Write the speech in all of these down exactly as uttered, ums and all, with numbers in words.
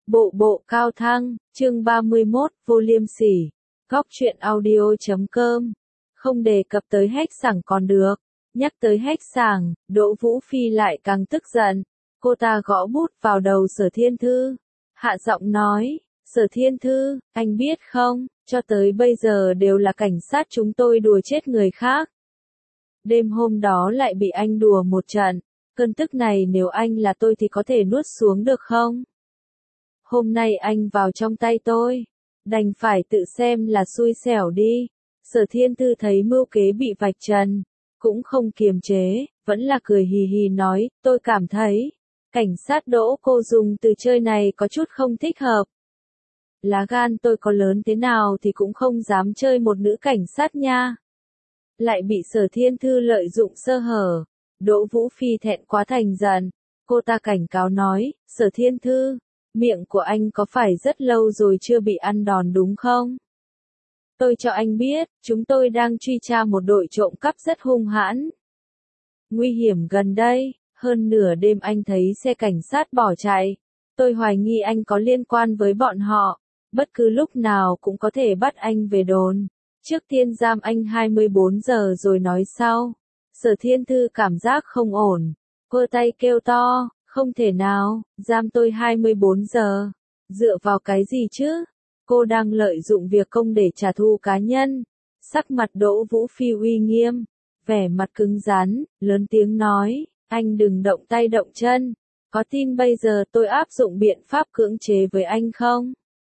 Bộ bộ cao thăng, chương ba mươi mốt, vô liêm sỉ. Góc truyện audio chấm com. Không đề cập tới hách sảng còn được. Nhắc tới hách sảng, Đỗ Vũ Phi lại càng tức giận. Cô ta gõ bút vào đầu Sở Thiên Thư. Hạ giọng nói, Sở Thiên Thư, anh biết không, cho tới bây giờ đều là cảnh sát chúng tôi đùa chết người khác. Đêm hôm đó lại bị anh đùa một trận. Cơn tức này nếu anh là tôi thì có thể nuốt xuống được không? Hôm nay anh vào trong tay tôi, đành phải tự xem là xui xẻo đi. Sở Thiên Thư thấy mưu kế bị vạch trần, cũng không kiềm chế, vẫn là cười hì hì nói, tôi cảm thấy, cảnh sát Đỗ cô dùng từ chơi này có chút không thích hợp. Lá gan tôi có lớn thế nào thì cũng không dám chơi một nữ cảnh sát nha. Lại bị Sở Thiên Thư lợi dụng sơ hở, Đỗ Vũ Phi thẹn quá thành giận, cô ta cảnh cáo nói, Sở Thiên Thư, miệng của anh có phải rất lâu rồi chưa bị ăn đòn đúng không? Tôi cho anh biết, chúng tôi đang truy tra một đội trộm cắp rất hung hãn. Nguy hiểm gần đây, hơn nửa đêm anh thấy xe cảnh sát bỏ chạy. Tôi hoài nghi anh có liên quan với bọn họ, bất cứ lúc nào cũng có thể bắt anh về đồn. Trước tiên giam anh hai mươi bốn giờ rồi nói sau. Sở Thiên Thư cảm giác không ổn, vơ tay kêu to, không thể nào, giam tôi hai mươi bốn giờ. Dựa vào cái gì chứ? Cô đang lợi dụng việc công để trả thù cá nhân. Sắc mặt Đỗ Vũ Phi uy nghiêm, vẻ mặt cứng rắn, lớn tiếng nói, anh đừng động tay động chân. Có tin bây giờ tôi áp dụng biện pháp cưỡng chế với anh không?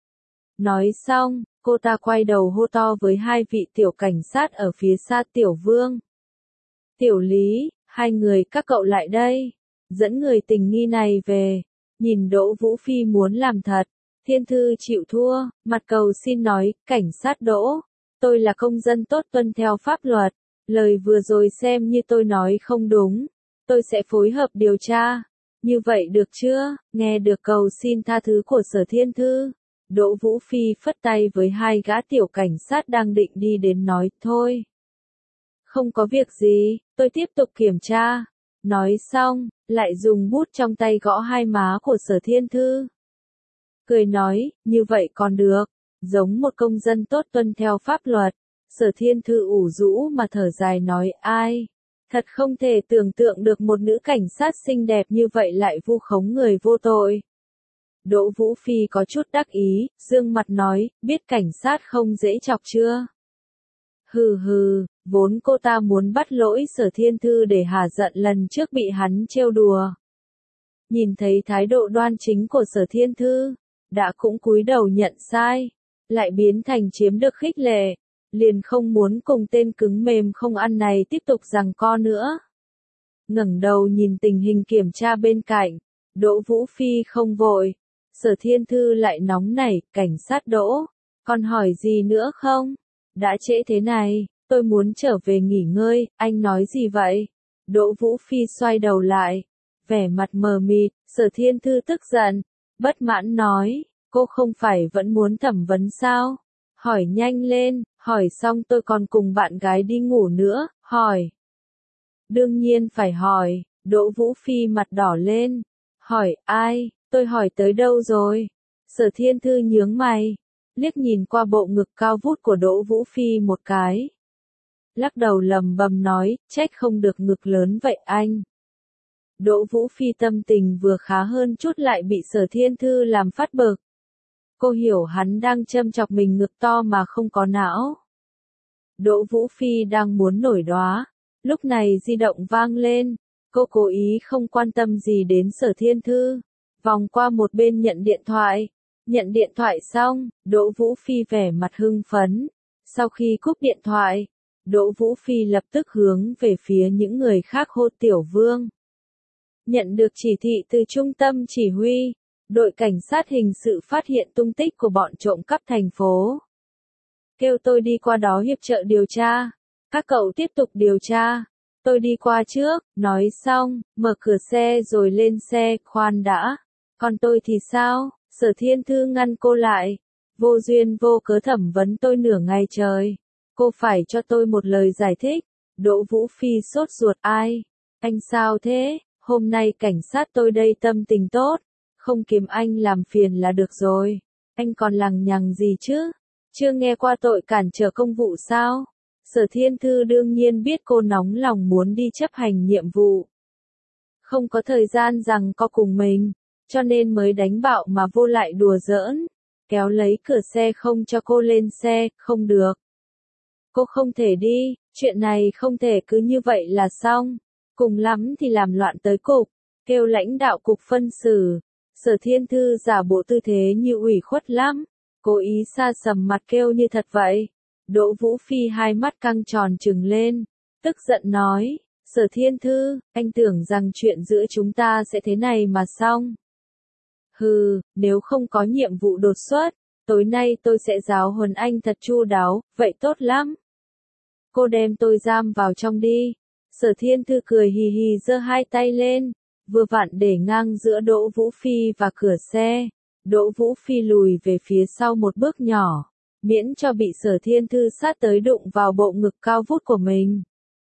Nói xong, cô ta quay đầu hô to với hai vị tiểu cảnh sát ở phía xa Tiểu Vương. Tiểu Lý, hai người các cậu lại đây. Dẫn người tình nghi này về. Nhìn Đỗ Vũ Phi muốn làm thật. Thiên Thư chịu thua, mặt cầu xin nói, cảnh sát Đỗ. Tôi là công dân tốt tuân theo pháp luật. Lời vừa rồi xem như tôi nói không đúng. Tôi sẽ phối hợp điều tra. Như vậy được chưa? Nghe được cầu xin tha thứ của Sở Thiên Thư. Đỗ Vũ Phi phất tay với hai gã tiểu cảnh sát đang định đi đến nói, thôi. Không có việc gì, tôi tiếp tục kiểm tra. Nói xong, lại dùng bút trong tay gõ hai má của Sở Thiên Thư. Cười nói, như vậy còn được, giống một công dân tốt tuân theo pháp luật. Sở Thiên Thư ủ rũ mà thở dài nói, ai? Thật không thể tưởng tượng được một nữ cảnh sát xinh đẹp như vậy lại vu khống người vô tội. Đỗ Vũ Phi có chút đắc ý, dương mặt nói, biết cảnh sát không dễ chọc chưa? Hừ hừ, vốn cô ta muốn bắt lỗi Sở Thiên Thư để hả giận lần trước bị hắn trêu đùa. Nhìn thấy thái độ đoan chính của Sở Thiên Thư, đã cũng cúi đầu nhận sai, lại biến thành chiếm được khích lệ, liền không muốn cùng tên cứng mềm không ăn này tiếp tục giằng co nữa. Ngẩng đầu nhìn tình hình kiểm tra bên cạnh, Đỗ Vũ Phi không vội, Sở Thiên Thư lại nóng nảy, cảnh sát Đỗ, còn hỏi gì nữa không? Đã trễ thế này, tôi muốn trở về nghỉ ngơi, anh nói gì vậy? Đỗ Vũ Phi xoay đầu lại, vẻ mặt mờ mịt, Sở Thiên Thư tức giận, bất mãn nói, cô không phải vẫn muốn thẩm vấn sao? Hỏi nhanh lên, hỏi xong tôi còn cùng bạn gái đi ngủ nữa, hỏi. Đương nhiên phải hỏi, Đỗ Vũ Phi mặt đỏ lên, hỏi ai, tôi hỏi tới đâu rồi? Sở Thiên Thư nhướng mày, liếc nhìn qua bộ ngực cao vút của Đỗ Vũ Phi một cái. Lắc đầu lầm bầm nói, trách không được ngực lớn vậy anh. Đỗ Vũ Phi tâm tình vừa khá hơn chút lại bị Sở Thiên Thư làm phát bực. Cô hiểu hắn đang châm chọc mình ngực to mà không có não. Đỗ Vũ Phi đang muốn nổi đoá. Lúc này di động vang lên. Cô cố ý không quan tâm gì đến Sở Thiên Thư. Vòng qua một bên nhận điện thoại. Nhận điện thoại xong, Đỗ Vũ Phi vẻ mặt hưng phấn. Sau khi cúp điện thoại, Đỗ Vũ Phi lập tức hướng về phía những người khác hô Tiểu Vương. Nhận được chỉ thị từ trung tâm chỉ huy, đội cảnh sát hình sự phát hiện tung tích của bọn trộm cắp thành phố. Kêu tôi đi qua đó hiệp trợ điều tra. Các cậu tiếp tục điều tra. Tôi đi qua trước, nói xong, mở cửa xe rồi lên xe, khoan đã. Còn tôi thì sao? Sở Thiên Thư ngăn cô lại. Vô duyên vô cớ thẩm vấn tôi nửa ngày trời. Cô phải cho tôi một lời giải thích. Đỗ Vũ Phi sốt ruột ai? Anh sao thế? Hôm nay cảnh sát tôi đây tâm tình tốt. không kiếm anh làm phiền là được rồi. Anh còn lằng nhằng gì chứ? Chưa nghe qua tội cản trở công vụ sao? Sở Thiên Thư đương nhiên biết cô nóng lòng muốn đi chấp hành nhiệm vụ. Không có thời gian rằng co cùng mình, cho nên mới đánh bạo mà vô lại đùa giỡn, kéo lấy cửa xe không cho cô lên xe, không được. Cô không thể đi, chuyện này không thể cứ như vậy là xong, cùng lắm thì làm loạn tới cục, kêu lãnh đạo cục phân xử. Sở Thiên Thư giả bộ tư thế như ủy khuất lắm, cố ý xa sầm mặt kêu như thật vậy. Đỗ Vũ Phi hai mắt căng tròn trừng lên, tức giận nói, Sở Thiên Thư, anh tưởng rằng chuyện giữa chúng ta sẽ thế này mà xong. Hừ, nếu không có nhiệm vụ đột xuất, tối nay tôi sẽ giáo huấn anh thật chu đáo, vậy tốt lắm. Cô đem tôi giam vào trong đi. Sở Thiên Thư cười hì hì giơ hai tay lên, vừa vặn để ngang giữa Đỗ Vũ Phi và cửa xe. Đỗ Vũ Phi lùi về phía sau một bước nhỏ, miễn cho bị Sở Thiên Thư sát tới đụng vào bộ ngực cao vút của mình.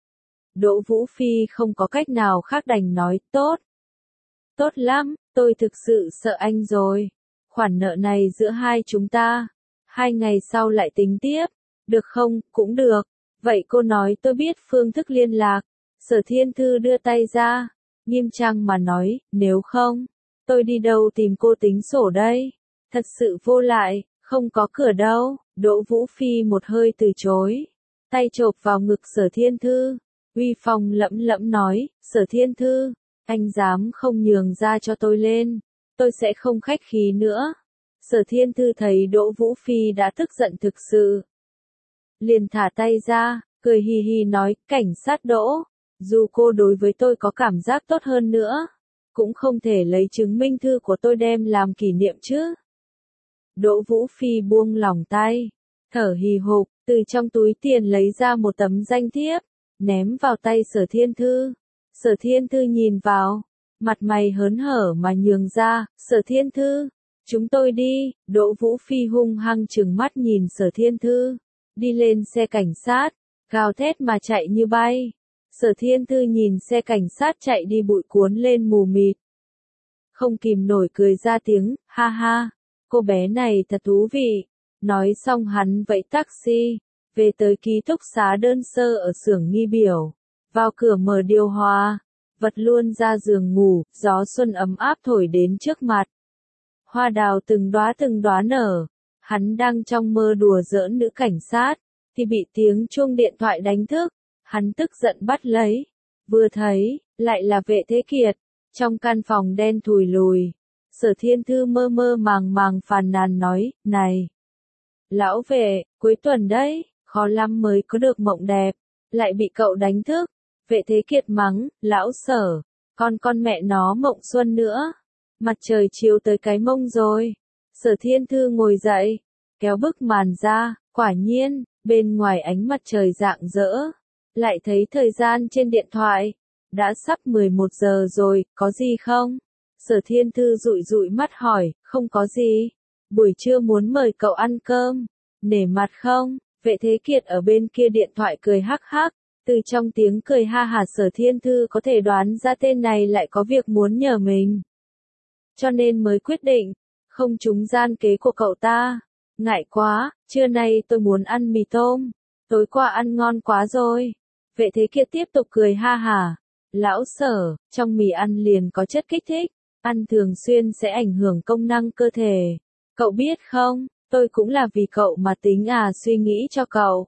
Đỗ Vũ Phi không có cách nào khác đành nói, tốt. Tốt lắm, tôi thực sự sợ anh rồi. Khoản nợ này giữa hai chúng ta, hai ngày sau lại tính tiếp, được không? Cũng được. Vậy cô nói tôi biết phương thức liên lạc. Sở Thiên Thư đưa tay ra, nghiêm trang mà nói, nếu không, tôi đi đâu tìm cô tính sổ đây? Thật sự vô lại, không có cửa đâu. Đỗ Vũ Phi một hơi từ chối, tay chộp vào ngực Sở Thiên Thư, uy phong lẫm lẫm nói, Sở Thiên Thư, anh dám không nhường ra cho tôi lên, tôi sẽ không khách khí nữa. Sở Thiên Thư thấy Đỗ Vũ Phi đã tức giận thực sự, liền thả tay ra, cười hì hì nói, cảnh sát Đỗ, dù cô đối với tôi có cảm giác tốt hơn nữa, cũng không thể lấy chứng minh thư của tôi đem làm kỷ niệm chứ. Đỗ Vũ Phi buông lỏng tay, thở hì hục, từ trong túi tiền lấy ra một tấm danh thiếp, ném vào tay Sở Thiên Thư. Sở Thiên Thư nhìn vào, mặt mày hớn hở mà nhường ra, Sở Thiên Thư, chúng tôi đi. Đỗ Vũ Phi hung hăng trừng mắt nhìn Sở Thiên Thư, đi lên xe cảnh sát, gào thét mà chạy như bay. Sở Thiên Thư nhìn xe cảnh sát chạy đi bụi cuốn lên mù mịt, không kìm nổi cười ra tiếng, ha ha, cô bé này thật thú vị. Nói xong hắn vẫy taxi, về tới ký túc xá đơn sơ ở xưởng nghi biểu, vào cửa mở điều hòa, vật luôn ra giường ngủ, gió xuân ấm áp thổi đến trước mặt. Hoa đào từng đóa từng đóa nở, hắn đang trong mơ đùa giỡn nữ cảnh sát, thì bị tiếng chuông điện thoại đánh thức, hắn tức giận bắt lấy, vừa thấy, lại là Vệ Thế Kiệt, trong căn phòng đen thùi lùi. Sở Thiên Thư mơ mơ màng màng phàn nàn nói, này, lão Vệ, cuối tuần đấy, khó lắm mới có được mộng đẹp, lại bị cậu đánh thức. Vệ Thế Kiệt mắng, lão Sở, con con mẹ nó mộng xuân nữa, mặt trời chiếu tới cái mông rồi. Sở Thiên Thư ngồi dậy, kéo bức màn ra, quả nhiên, bên ngoài ánh mặt trời rạng rỡ, lại thấy thời gian trên điện thoại, đã sắp mười một giờ rồi, có gì không? Sở Thiên Thư dụi dụi mắt hỏi, không có gì, buổi trưa muốn mời cậu ăn cơm, nể mặt không? Vệ Thế Kiệt ở bên kia điện thoại cười hắc hắc, từ trong tiếng cười ha hả Sở Thiên Thư có thể đoán ra tên này lại có việc muốn nhờ mình. Cho nên mới quyết định, không trúng gian kế của cậu ta. Ngại quá, trưa nay tôi muốn ăn mì tôm, tối qua ăn ngon quá rồi. Vệ Thế Kiệt tiếp tục cười ha hả, lão Sở, trong mì ăn liền có chất kích thích, ăn thường xuyên sẽ ảnh hưởng công năng cơ thể. Cậu biết không, tôi cũng là vì cậu mà tính à suy nghĩ cho cậu.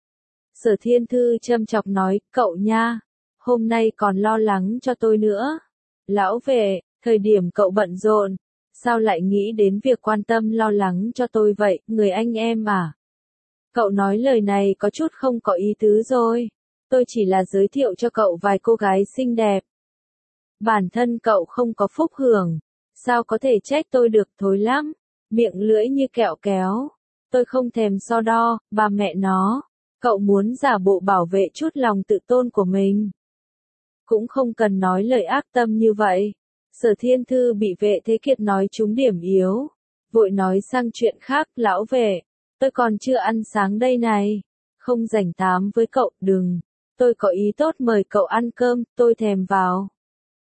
Sở Thiên Thư châm chọc nói, cậu nha, hôm nay còn lo lắng cho tôi nữa. Lão Vệ, thời điểm cậu bận rộn, sao lại nghĩ đến việc quan tâm lo lắng cho tôi vậy, người anh em à? Cậu nói lời này có chút không có ý tứ rồi, tôi chỉ là giới thiệu cho cậu vài cô gái xinh đẹp. Bản thân cậu không có phúc hưởng, sao có thể trách tôi được, thối lắm, miệng lưỡi như kẹo kéo. Tôi không thèm so đo, bà mẹ nó, cậu muốn giả bộ bảo vệ chút lòng tự tôn của mình. Cũng không cần nói lời ác tâm như vậy. Sở Thiên Thư bị Vệ Thế Kiệt nói trúng điểm yếu, vội nói sang chuyện khác, lão Vệ, tôi còn chưa ăn sáng đây này, không rảnh tám với cậu, đừng, tôi có ý tốt mời cậu ăn cơm, tôi thèm vào.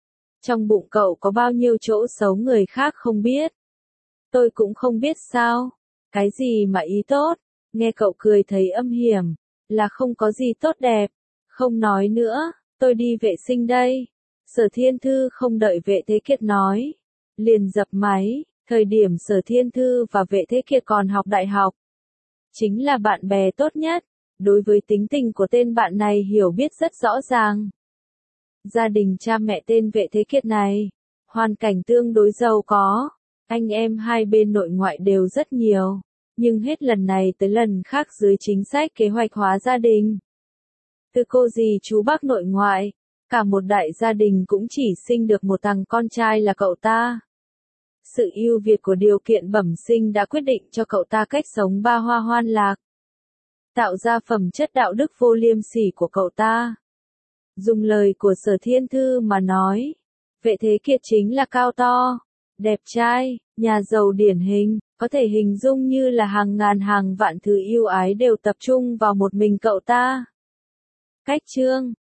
Trong bụng cậu có bao nhiêu chỗ xấu người khác không biết. Tôi cũng không biết sao. Cái gì mà ý tốt, nghe cậu cười thấy âm hiểm, là không có gì tốt đẹp. Không nói nữa, tôi đi vệ sinh đây. Sở Thiên Thư không đợi Vệ Thế Kiệt nói, liền dập máy. Thời điểm Sở Thiên Thư và Vệ Thế Kiệt còn học đại học, chính là bạn bè tốt nhất. Đối với tính tình của tên bạn này hiểu biết rất rõ ràng. Gia đình cha mẹ tên Vệ Thế Kiệt này, hoàn cảnh tương đối giàu có, anh em hai bên nội ngoại đều rất nhiều, nhưng hết lần này tới lần khác dưới chính sách kế hoạch hóa gia đình. Từ cô dì chú bác nội ngoại, cả một đại gia đình cũng chỉ sinh được một thằng con trai là cậu ta. Sự ưu việt của điều kiện bẩm sinh đã quyết định cho cậu ta cách sống ba hoa hoan lạc, tạo ra phẩm chất đạo đức vô liêm sỉ của cậu ta. Dùng lời của Sở Thiên Thư mà nói, Vệ Thế Kiệt chính là cao to, đẹp trai, nhà giàu điển hình, có thể hình dung như là hàng ngàn hàng vạn thứ yêu ái đều tập trung vào một mình cậu ta. Cách chương